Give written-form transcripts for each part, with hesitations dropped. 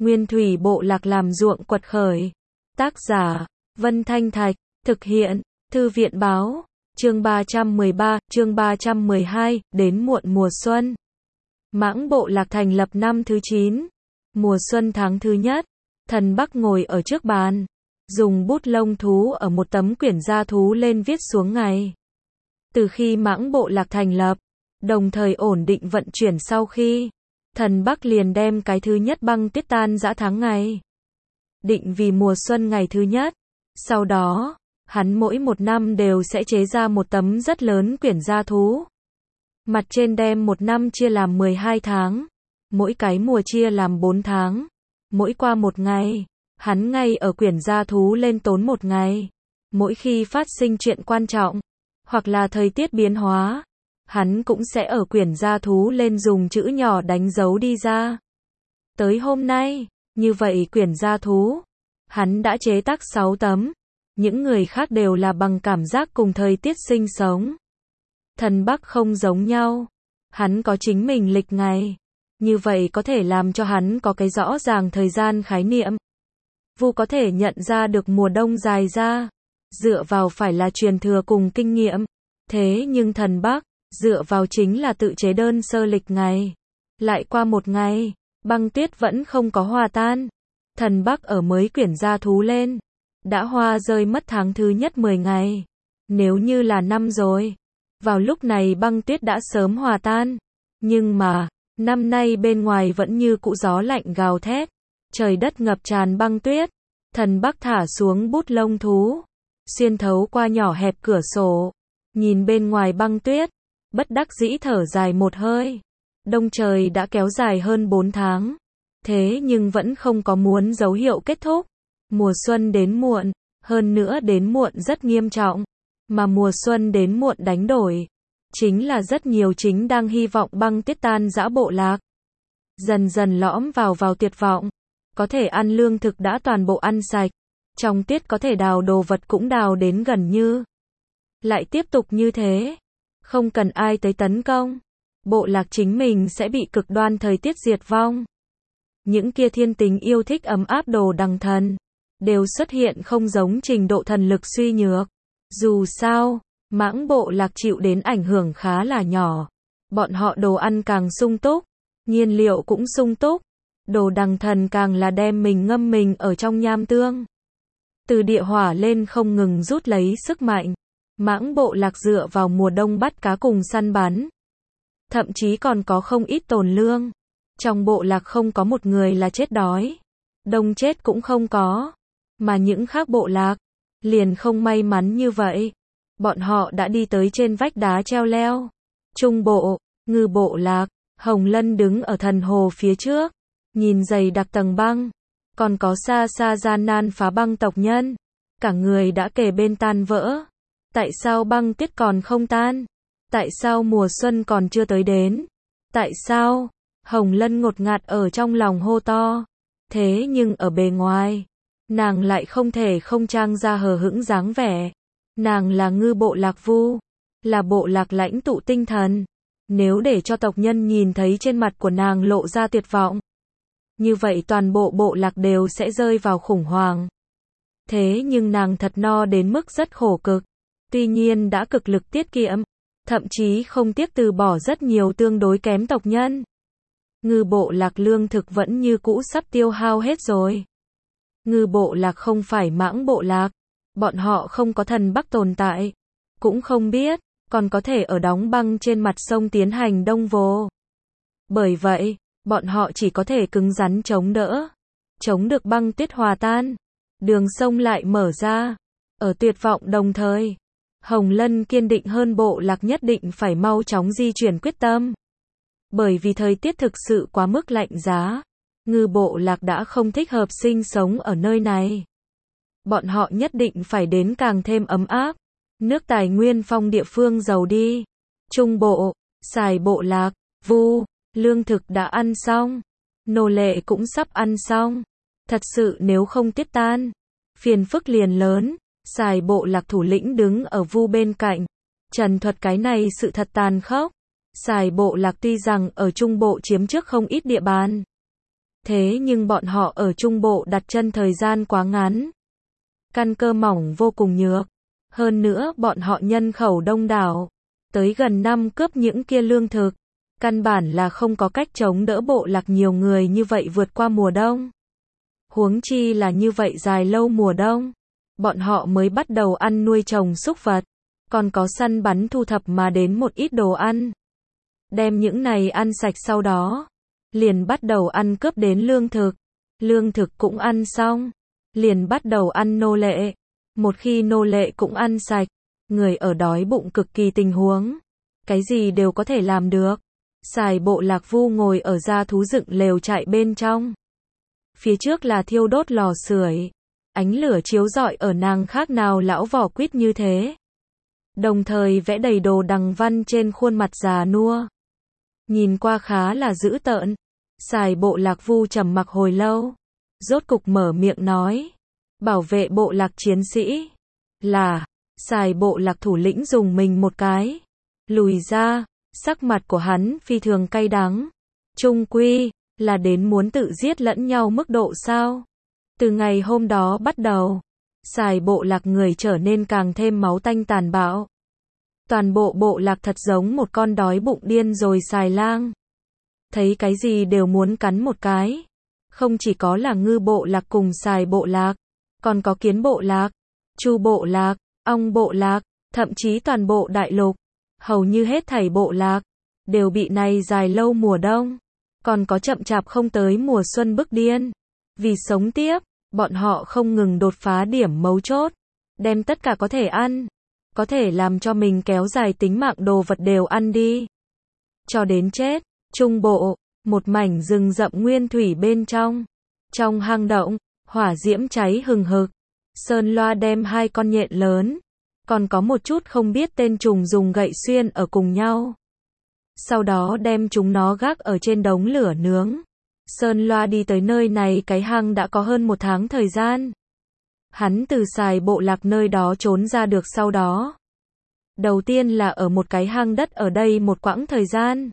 Nguyên thủy bộ lạc làm ruộng quật khởi. Tác giả, Vân Thanh Thạch, thực hiện, Thư viện Báo, chương 313, chương 312, đến muộn mùa xuân. Mãng bộ lạc thành lập năm thứ 9. Mùa xuân tháng thứ nhất, Thần Bắc ngồi ở trước bàn, dùng bút lông thú ở một tấm quyển gia thú lên viết xuống ngày. Từ khi Mãng bộ lạc thành lập, đồng thời ổn định vận chuyển sau khi, Thần Bắc liền đem cái thứ nhất băng tuyết tan dã tháng ngày. Định vì mùa xuân ngày thứ nhất. Sau đó, hắn mỗi một năm đều sẽ chế ra một tấm rất lớn quyển gia thú. Mặt trên đem một năm chia làm 12 tháng. Mỗi cái mùa chia làm 4 tháng. Mỗi qua một ngày, hắn ngay ở quyển gia thú lên tốn một ngày. Mỗi khi phát sinh chuyện quan trọng, hoặc là thời tiết biến hóa, hắn cũng sẽ ở quyển gia thú lên dùng chữ nhỏ đánh dấu đi ra. Tới hôm nay, như vậy quyển gia thú, hắn đã chế tác 6 tấm. Những người khác đều là bằng cảm giác cùng thời tiết sinh sống. Thần Bắc không giống nhau. Hắn có chính mình lịch ngày. Như vậy có thể làm cho hắn có cái rõ ràng thời gian khái niệm. Vu có thể nhận ra được mùa đông dài ra. Dựa vào phải là truyền thừa cùng kinh nghiệm. Thế nhưng Thần Bắc, dựa vào chính là tự chế đơn sơ lịch ngày. Lại qua một ngày, băng tuyết vẫn không có hòa tan. Thần Bắc ở mới quyển gia thú lên. Đã hoa rơi mất tháng thứ nhất 10 ngày. Nếu như là năm rồi, vào lúc này băng tuyết đã sớm hòa tan. Nhưng mà, năm nay bên ngoài vẫn như cũ gió lạnh gào thét. Trời đất ngập tràn băng tuyết. Thần Bắc thả xuống bút lông thú. Xuyên thấu qua nhỏ hẹp cửa sổ. Nhìn bên ngoài băng tuyết. Bất đắc dĩ thở dài một hơi. Đông trời đã kéo dài hơn 4 tháng. Thế nhưng vẫn không có muốn dấu hiệu kết thúc. Mùa xuân đến muộn, hơn nữa đến muộn rất nghiêm trọng. Mà mùa xuân đến muộn đánh đổi, chính là rất nhiều chính đang hy vọng băng tuyết tan dã bộ lạc. Dần dần lõm vào tuyệt vọng. Có thể ăn lương thực đã toàn bộ ăn sạch. Trong tuyết có thể đào đồ vật cũng đào đến gần như. Lại tiếp tục như thế. Không cần ai tới tấn công. Bộ lạc chính mình sẽ bị cực đoan thời tiết diệt vong. Những kia thiên tình yêu thích ấm áp đồ đằng thần. Đều xuất hiện không giống trình độ thần lực suy nhược. Dù sao, Mãng bộ lạc chịu đến ảnh hưởng khá là nhỏ. Bọn họ đồ ăn càng sung túc, nhiên liệu cũng sung túc. Đồ đằng thần càng là đem mình ngâm mình ở trong nham tương. Từ địa hỏa lên không ngừng rút lấy sức mạnh. Mãng bộ lạc dựa vào mùa đông bắt cá cùng săn bắn. Thậm chí còn có không ít tồn lương. Trong bộ lạc không có một người là chết đói. Đông chết cũng không có. Mà những khác bộ lạc, liền không may mắn như vậy. Bọn họ đã đi tới trên vách đá treo leo. Trung bộ, Ngư bộ lạc, Hồng Lân đứng ở thần hồ phía trước. Nhìn dày đặc tầng băng. Còn có xa xa gian nan phá băng tộc nhân. Cả người đã kề bên tan vỡ. Tại sao băng tuyết còn không tan? Tại sao mùa xuân còn chưa tới đến? Tại sao? Hồng Lân ngột ngạt ở trong lòng hô to. Thế nhưng ở bề ngoài, nàng lại không thể không trang ra hờ hững dáng vẻ. Nàng là Ngư bộ lạc Vu, là bộ lạc lãnh tụ tinh thần. Nếu để cho tộc nhân nhìn thấy trên mặt của nàng lộ ra tuyệt vọng, như vậy toàn bộ bộ lạc đều sẽ rơi vào khủng hoảng. Thế nhưng nàng thật no đến mức rất khổ cực. Tuy nhiên đã cực lực tiết kiệm, thậm chí không tiếc từ bỏ rất nhiều tương đối kém tộc nhân. Ngư bộ lạc lương thực vẫn như cũ sắp tiêu hao hết rồi. Ngư bộ lạc không phải Mãng bộ lạc. Bọn họ không có Thần Bắc tồn tại. Cũng không biết, còn có thể ở đóng băng trên mặt sông tiến hành đông vô. Bởi vậy, bọn họ chỉ có thể cứng rắn chống đỡ. Chống được băng tuyết hòa tan. Đường sông lại mở ra. Ở tuyệt vọng đồng thời, Hồng Lân kiên định hơn bộ lạc nhất định phải mau chóng di chuyển quyết tâm. Bởi vì thời tiết thực sự quá mức lạnh giá. Ngư bộ lạc đã không thích hợp sinh sống ở nơi này. Bọn họ nhất định phải đến càng thêm ấm áp. Nước tài nguyên phong địa phương giàu đi. Trung bộ, Sài bộ lạc, Vu, lương thực đã ăn xong. Nô lệ cũng sắp ăn xong. Thật sự nếu không tiết tan, phiền phức liền lớn. Sài bộ lạc thủ lĩnh đứng ở Vu bên cạnh. Trần thuật cái này sự thật tàn khốc. Sài bộ lạc tuy rằng ở trung bộ chiếm trước không ít địa bàn. Thế nhưng bọn họ ở Trung Bộ đặt chân thời gian quá ngắn. Căn cơ mỏng vô cùng nhược. Hơn nữa bọn họ nhân khẩu đông đảo. Tới gần năm cướp những kia lương thực. Căn bản là không có cách chống đỡ bộ lạc nhiều người như vậy vượt qua mùa đông. Huống chi là như vậy dài lâu mùa đông. Bọn họ mới bắt đầu ăn nuôi trồng súc vật. Còn có săn bắn thu thập mà đến một ít đồ ăn. Đem những này ăn sạch sau đó. Liền bắt đầu ăn cướp đến lương thực. Lương thực cũng ăn xong. Liền bắt đầu ăn nô lệ. Một khi nô lệ cũng ăn sạch. Người ở đói bụng cực kỳ tình huống. Cái gì đều có thể làm được. Sài Bộ Lạc Vu ngồi ở gia thú dựng lều trại bên trong. Phía trước là thiêu đốt lò sưởi. Ánh lửa chiếu rọi ở nàng khác nào lão vỏ quýt như thế. Đồng thời vẽ đầy đồ đằng văn trên khuôn mặt già nua. Nhìn qua khá là dữ tợn. Sài Bộ Lạc Vu trầm mặc hồi lâu. Rốt cục mở miệng nói. Bảo vệ bộ lạc chiến sĩ. Là. Sài Bộ Lạc thủ lĩnh dùng mình một cái. Lùi ra. Sắc mặt của hắn phi thường cay đắng. Trung quy. Là đến muốn tự giết lẫn nhau mức độ sao? Từ ngày hôm đó bắt đầu. Sài Bộ Lạc người trở nên càng thêm máu tanh tàn bạo. Toàn bộ bộ lạc thật giống một con đói bụng điên rồi xài lang. Thấy cái gì đều muốn cắn một cái. Không chỉ có là Ngư Bộ Lạc cùng Sài Bộ Lạc, còn có Kiến Bộ Lạc, Chu Bộ Lạc, Ong Bộ Lạc, thậm chí toàn bộ đại lục, hầu như hết thảy bộ lạc, đều bị này dài lâu mùa đông, còn có chậm chạp không tới mùa xuân bức điên. Vì sống tiếp, bọn họ không ngừng đột phá điểm mấu chốt, đem tất cả có thể ăn, có thể làm cho mình kéo dài tính mạng đồ vật đều ăn đi. Cho đến chết. Trung Bộ, một mảnh rừng rậm nguyên thủy bên trong. Trong hang động, hỏa diễm cháy hừng hực. Sơn Loa đem 2 con nhện lớn, còn có một chút không biết tên trùng dùng gậy xuyên ở cùng nhau. Sau đó đem chúng nó gác ở trên đống lửa nướng. Sơn Loa đi tới nơi này cái hang đã có hơn 1 tháng thời gian. Hắn từ Sài Bộ Lạc nơi đó trốn ra được sau đó. Đầu tiên là ở một cái hang đất ở đây một quãng thời gian.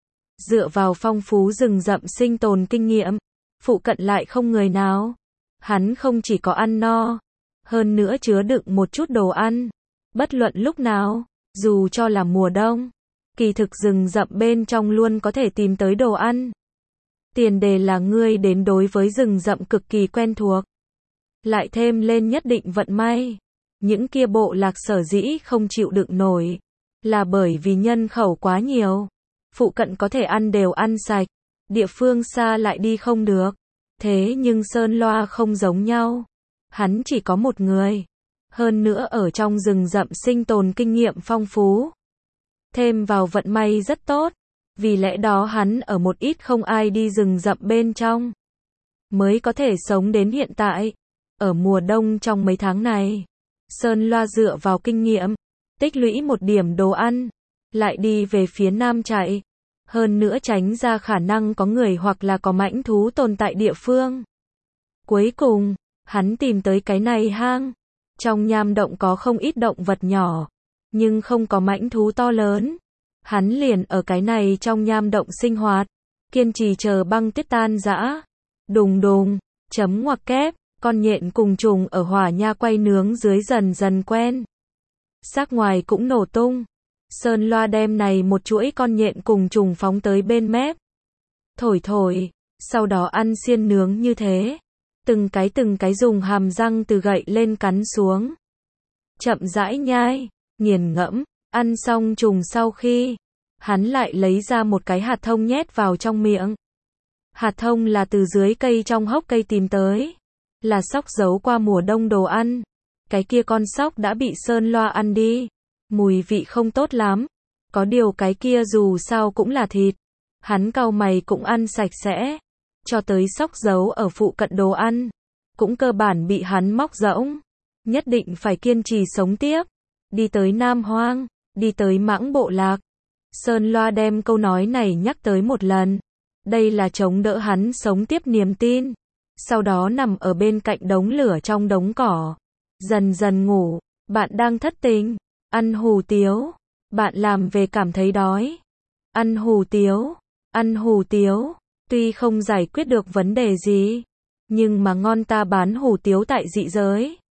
Dựa vào phong phú rừng rậm sinh tồn kinh nghiệm, phụ cận lại không người nào. Hắn không chỉ có ăn no, hơn nữa chứa đựng một chút đồ ăn. Bất luận lúc nào, dù cho là mùa đông, kỳ thực rừng rậm bên trong luôn có thể tìm tới đồ ăn. Tiền đề là ngươi đến đối với rừng rậm cực kỳ quen thuộc. Lại thêm lên nhất định vận may. Những kia bộ lạc sở dĩ không chịu đựng nổi, là bởi vì nhân khẩu quá nhiều. Phụ cận có thể ăn đều ăn sạch, địa phương xa lại đi không được. Thế nhưng Sơn Loa không giống nhau. Hắn chỉ có một người. Hơn nữa ở trong rừng rậm sinh tồn kinh nghiệm phong phú. Thêm vào vận may rất tốt. Vì lẽ đó hắn ở một ít không ai đi rừng rậm bên trong. Mới có thể sống đến hiện tại. Ở mùa đông trong mấy tháng này. Sơn Loa dựa vào kinh nghiệm. Tích lũy một điểm đồ ăn. Lại đi về phía nam chạy. Hơn nữa tránh ra khả năng có người hoặc là có mãnh thú tồn tại địa phương. Cuối cùng, hắn tìm tới cái này hang. Trong nham động có không ít động vật nhỏ, nhưng không có mãnh thú to lớn. Hắn liền ở cái này trong nham động sinh hoạt, kiên trì chờ băng tuyết tan rã. Đùng đùng, chấm ngoặc kép, con nhện cùng trùng ở hỏa nha quay nướng dưới dần dần quen. Xác ngoài cũng nổ tung. Sơn Loa đem này một chuỗi con nhện cùng trùng phóng tới bên mép. Thổi thổi, sau đó ăn xiên nướng như thế. Từng cái dùng hàm răng từ gậy lên cắn xuống. Chậm rãi nhai, nghiền ngẫm, ăn xong trùng sau khi, hắn lại lấy ra một cái hạt thông nhét vào trong miệng. Hạt thông là từ dưới cây trong hốc cây tìm tới. Là sóc giấu qua mùa đông đồ ăn. Cái kia con sóc đã bị Sơn Loa ăn đi. Mùi vị không tốt lắm. Có điều cái kia dù sao cũng là thịt. Hắn cau mày cũng ăn sạch sẽ. Cho tới sóc giấu ở phụ cận đồ ăn. Cũng cơ bản bị hắn móc rỗng. Nhất định phải kiên trì sống tiếp. Đi tới Nam Hoang. Đi tới Mãng Bộ Lạc. Sơn Loa đem câu nói này nhắc tới một lần. Đây là chống đỡ hắn sống tiếp niềm tin. Sau đó nằm ở bên cạnh đống lửa trong đống cỏ. Dần dần ngủ. Bạn đang thất tình. Ăn hủ tiếu. Bạn làm về cảm thấy đói. Ăn hủ tiếu. Ăn hủ tiếu. Tuy không giải quyết được vấn đề gì, nhưng mà ngon ta bán hủ tiếu tại dị giới.